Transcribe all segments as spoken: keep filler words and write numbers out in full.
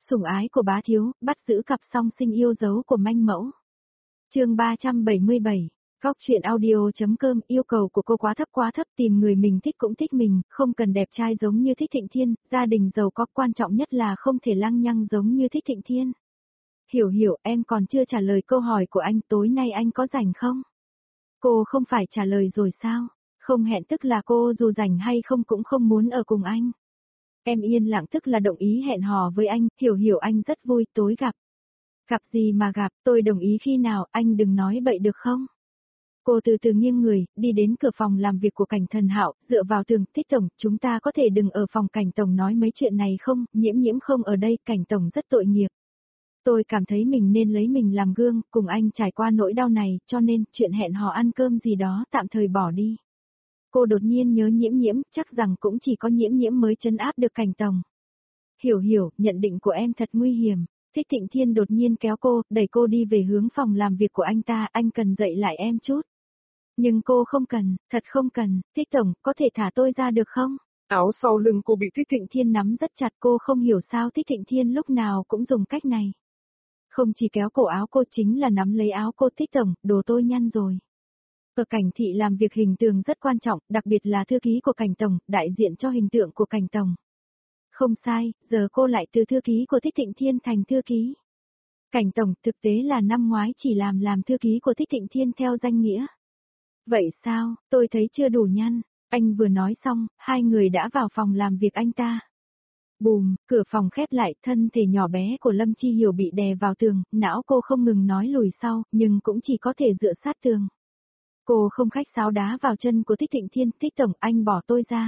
Sủng ái của bá thiếu, bắt giữ cặp song sinh yêu dấu của manh mẫu. Chương ba trăm bảy mươi bảy. Góc truyện audio.com. Yêu cầu của cô quá thấp quá thấp, tìm người mình thích cũng thích mình, không cần đẹp trai giống như Thích Thịnh Thiên, gia đình giàu có, quan trọng nhất là không thể lăng nhăng giống như Thích Thịnh Thiên. Hiểu hiểu, em còn chưa trả lời câu hỏi của anh, tối nay anh có rảnh không? Cô không phải trả lời rồi sao? Không hẹn tức là cô dù rảnh hay không cũng không muốn ở cùng anh. Em yên lặng tức là đồng ý hẹn hò với anh, hiểu hiểu anh rất vui, tối gặp. Gặp gì mà gặp, tôi đồng ý khi nào, anh đừng nói bậy được không? Cô từ từ nghiêng người, đi đến cửa phòng làm việc của Cảnh Thần Hạo, dựa vào tường, Thích Tổng, chúng ta có thể đừng ở phòng Cảnh Tổng nói mấy chuyện này không, nhiễm nhiễm không ở đây, Cảnh Tổng rất tội nghiệp. Tôi cảm thấy mình nên lấy mình làm gương, cùng anh trải qua nỗi đau này, cho nên, chuyện hẹn hò ăn cơm gì đó tạm thời bỏ đi. Cô đột nhiên nhớ nhiễm nhiễm, chắc rằng cũng chỉ có nhiễm nhiễm mới trấn áp được Cảnh Tổng. Hiểu hiểu, nhận định của em thật nguy hiểm. Thích Thịnh Thiên đột nhiên kéo cô, đẩy cô đi về hướng phòng làm việc của anh ta, anh cần dạy lại em chút. Nhưng cô không cần, thật không cần, Thích Tổng, có thể thả tôi ra được không? Áo sau lưng cô bị Thích Thịnh Thiên nắm rất chặt, cô không hiểu sao Thích Thịnh Thiên lúc nào cũng dùng cách này. Không chỉ kéo cổ áo cô chính là nắm lấy áo cô. Thích Tổng, đồ tôi nhăn rồi. Ở Cảnh thị làm việc hình tượng rất quan trọng, đặc biệt là thư ký của Cảnh Tổng, đại diện cho hình tượng của Cảnh Tổng. Không sai, giờ cô lại từ thư ký của Thích Thịnh Thiên thành thư ký. Cảnh Tổng thực tế là năm ngoái chỉ làm làm thư ký của Thích Thịnh Thiên theo danh nghĩa. Vậy sao, tôi thấy chưa đủ nhăn. Anh vừa nói xong, hai người đã vào phòng làm việc anh ta. Bùm, cửa phòng khép lại, thân thể nhỏ bé của Lâm Chi Hiểu bị đè vào tường, não cô không ngừng nói lùi sau, nhưng cũng chỉ có thể dựa sát tường. Cô không khách sáo đá vào chân của Thích Thịnh Thiên, Thích Tổng, anh bỏ tôi ra.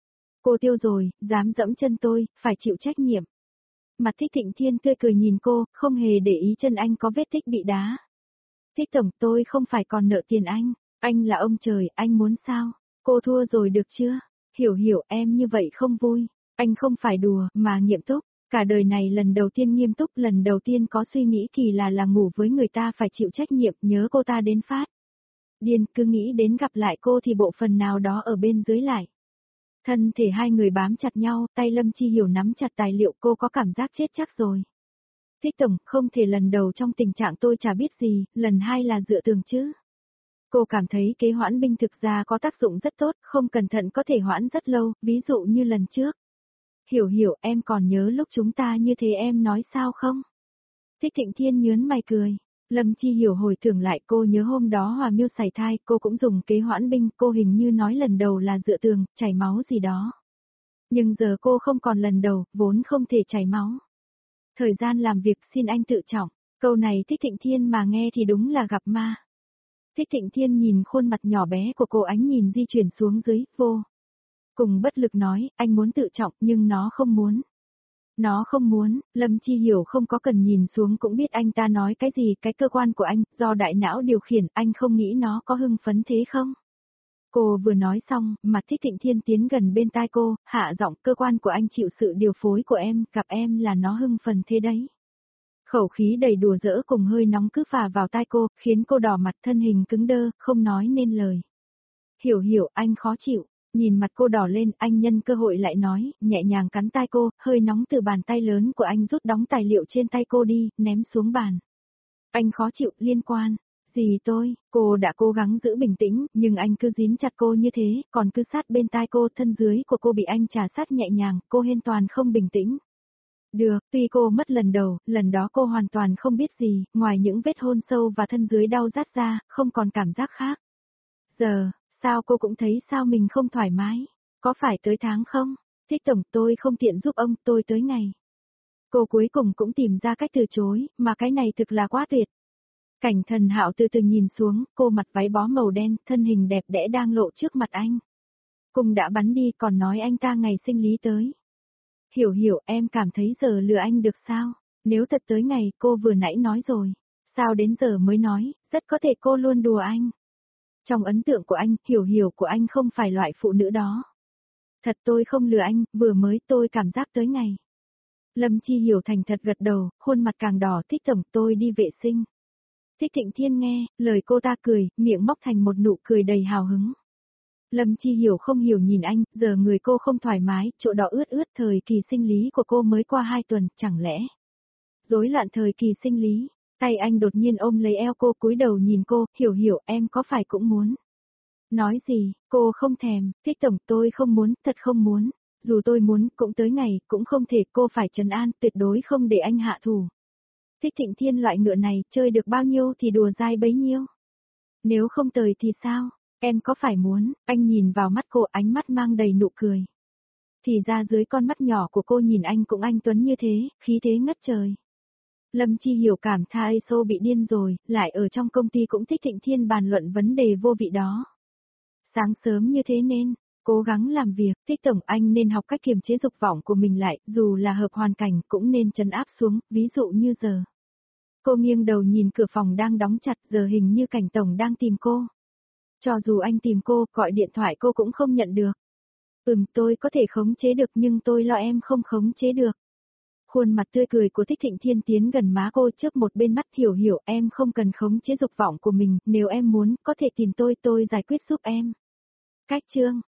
Cô tiêu rồi, dám dẫm chân tôi, phải chịu trách nhiệm. Mặt Thích Thịnh Thiên tươi cười nhìn cô, không hề để ý chân anh có vết tích bị đá. Thích Tổng, tôi không phải còn nợ tiền anh, anh là ông trời, anh muốn sao? Cô thua rồi được chưa? Hiểu hiểu, em như vậy không vui. Anh không phải đùa, mà nghiêm túc. Cả đời này lần đầu tiên nghiêm túc, lần đầu tiên có suy nghĩ kỳ là là ngủ với người ta phải chịu trách nhiệm, nhớ cô ta đến phát. Điên, cứ nghĩ đến gặp lại cô thì bộ phận nào đó ở bên dưới lại. Thân thể hai người bám chặt nhau, tay Lâm Chi Hiểu nắm chặt tài liệu, cô có cảm giác chết chắc rồi. Thích Tổng, không thể lần đầu trong tình trạng tôi chả biết gì, lần hai là dựa tường chứ. Cô cảm thấy kế hoãn binh thực ra có tác dụng rất tốt, không cẩn thận có thể hoãn rất lâu, ví dụ như lần trước. Hiểu hiểu, em còn nhớ lúc chúng ta như thế em nói sao không? Thích Thịnh Thiên nhớn mày cười. Lâm Chi Hiểu hồi tưởng lại, cô nhớ hôm đó Hòa Miêu sảy thai, cô cũng dùng kế hoãn binh, cô hình như nói lần đầu là dựa tường, chảy máu gì đó. Nhưng giờ cô không còn lần đầu, vốn không thể chảy máu. Thời gian làm việc xin anh tự trọng, câu này Thích Thịnh Thiên mà nghe thì đúng là gặp ma. Thích Thịnh Thiên nhìn khuôn mặt nhỏ bé của cô, ánh nhìn di chuyển xuống dưới, vô. Cùng bất lực nói, anh muốn tự trọng nhưng nó không muốn. Nó không muốn, Lâm Chi Hiểu không có cần nhìn xuống cũng biết anh ta nói cái gì, cái cơ quan của anh, do đại não điều khiển, anh không nghĩ nó có hưng phấn thế không? Cô vừa nói xong, mặt Thích Thịnh Thiên tiến gần bên tai cô, hạ giọng, cơ quan của anh chịu sự điều phối của em, gặp em là nó hưng phấn thế đấy. Khẩu khí đầy đùa giỡn cùng hơi nóng cứ phả vào tai cô, khiến cô đỏ mặt, thân hình cứng đơ, không nói nên lời. Hiểu hiểu, anh khó chịu. Nhìn mặt cô đỏ lên, anh nhân cơ hội lại nói, nhẹ nhàng cắn tai cô, hơi nóng từ bàn tay lớn của anh rút đóng tài liệu trên tay cô đi, ném xuống bàn. Anh khó chịu, liên quan. Gì tôi, cô đã cố gắng giữ bình tĩnh, nhưng anh cứ dính chặt cô như thế, còn cứ sát bên tai cô, thân dưới của cô bị anh trà sát nhẹ nhàng, cô hoàn toàn không bình tĩnh. Được, tuy cô mất lần đầu, lần đó cô hoàn toàn không biết gì, ngoài những vết hôn sâu và thân dưới đau rát ra, không còn cảm giác khác. Giờ, sao cô cũng thấy sao mình không thoải mái? Có phải tới tháng không? Thích Tổng, tôi không tiện giúp ông, tôi tới ngày. Cô cuối cùng cũng tìm ra cách từ chối, mà cái này thực là quá tuyệt. Cảnh Thần Hạo từ từ nhìn xuống, cô mặc váy bó màu đen, thân hình đẹp đẽ đang lộ trước mặt anh. Cùng đã bắn đi, còn nói anh ta ngày sinh lý tới. Hiểu hiểu, em cảm thấy giờ lừa anh được sao? Nếu thật tới ngày, cô vừa nãy nói rồi. Sao đến giờ mới nói, rất có thể cô luôn đùa anh. Trong ấn tượng của anh, hiểu hiểu của anh không phải loại phụ nữ đó. Thật tôi không lừa anh, vừa mới tôi cảm giác tới ngày. Lâm Chi Hiểu thành thật gật đầu, khuôn mặt càng đỏ. Thích Tổng, tôi đi vệ sinh. Thích Thịnh Thiên nghe, lời cô ta cười, miệng móc thành một nụ cười đầy hào hứng. Lâm Chi Hiểu không hiểu nhìn anh, giờ người cô không thoải mái, chỗ đỏ ướt ướt, thời kỳ sinh lý của cô mới qua hai tuần, chẳng lẽ Rối loạn thời kỳ sinh lý, tay anh đột nhiên ôm lấy eo cô cúi đầu nhìn cô, hiểu hiểu em có phải cũng muốn. Nói gì, cô không thèm, Thích tổng tôi không muốn, thật không muốn, dù tôi muốn cũng tới ngày, cũng không thể cô phải trấn an, tuyệt đối không để anh hạ thủ. Thích Thịnh Thiên loại ngựa này, chơi được bao nhiêu thì đùa dai bấy nhiêu. Nếu không tời thì sao, em có phải muốn, anh nhìn vào mắt cô ánh mắt mang đầy nụ cười. Thì ra dưới con mắt nhỏ của cô nhìn anh cũng anh tuấn như thế, khí thế ngất trời. Lâm Chi hiểu cảm tha Eso bị điên rồi, lại ở trong công ty cũng Thích Thịnh Thiên bàn luận vấn đề vô vị đó. Sáng sớm như thế nên, cố gắng làm việc, Thích tổng anh nên học cách kiềm chế dục vọng của mình lại, dù là hợp hoàn cảnh cũng nên trấn áp xuống, ví dụ như giờ. Cô nghiêng đầu nhìn cửa phòng đang đóng chặt, giờ hình như Cảnh tổng đang tìm cô. Cho dù anh tìm cô, gọi điện thoại cô cũng không nhận được. Ừm, tôi có thể khống chế được nhưng tôi lo em không khống chế được. Khuôn mặt tươi cười của Thích Thịnh Thiên tiến gần má cô chớp một bên mắt, hiểu hiểu em không cần khống chế dục vọng của mình, nếu em muốn, có thể tìm tôi, tôi giải quyết giúp em. Cách chương